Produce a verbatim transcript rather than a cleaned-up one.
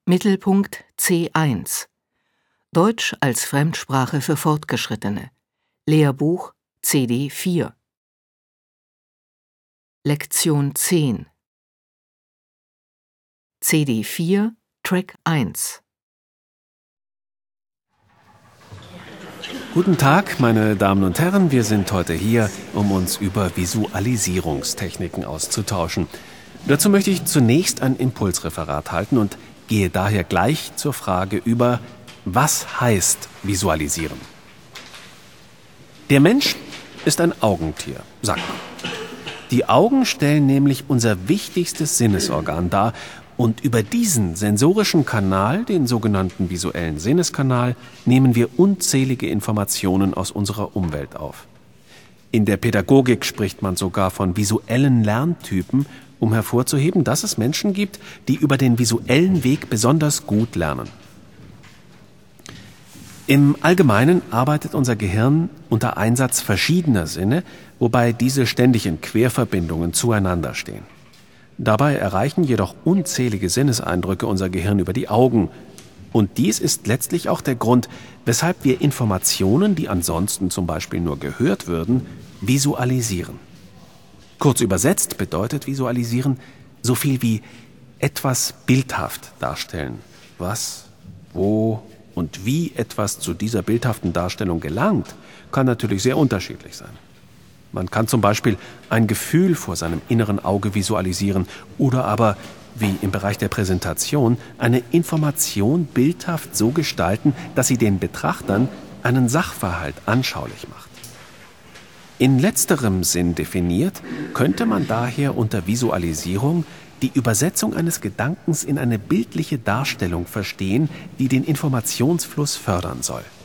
Mittelpunkt C eins. Deutsch als Fremdsprache für Fortgeschrittene. Lehrbuch C D vier. Lektion zehn. C D vier, Track eins. Guten Tag, meine Damen und Herren. Wir sind heute hier, um uns über Visualisierungstechniken auszutauschen. Dazu möchte ich zunächst ein Impulsreferat halten und gehe daher gleich zur Frage über, was heißt Visualisieren? Der Mensch ist ein Augentier, sagt man. Die Augen stellen nämlich unser wichtigstes Sinnesorgan dar und über diesen sensorischen Kanal, den sogenannten visuellen Sinneskanal, nehmen wir unzählige Informationen aus unserer Umwelt auf. In der Pädagogik spricht man sogar von visuellen Lerntypen, um hervorzuheben, dass es Menschen gibt, die über den visuellen Weg besonders gut lernen. Im Allgemeinen arbeitet unser Gehirn unter Einsatz verschiedener Sinne, wobei diese ständig in Querverbindungen zueinander stehen. Dabei erreichen jedoch unzählige Sinneseindrücke unser Gehirn über die Augen. Und dies ist letztlich auch der Grund, weshalb wir Informationen, die ansonsten zum Beispiel nur gehört würden, visualisieren. Kurz übersetzt bedeutet Visualisieren so viel wie etwas bildhaft darstellen. Was, wo und wie etwas zu dieser bildhaften Darstellung gelangt, kann natürlich sehr unterschiedlich sein. Man kann zum Beispiel ein Gefühl vor seinem inneren Auge visualisieren oder aber, wie im Bereich der Präsentation, eine Information bildhaft so gestalten, dass sie den Betrachtern einen Sachverhalt anschaulich macht. In letzterem Sinn definiert, könnte man daher unter Visualisierung die Übersetzung eines Gedankens in eine bildliche Darstellung verstehen, die den Informationsfluss fördern soll.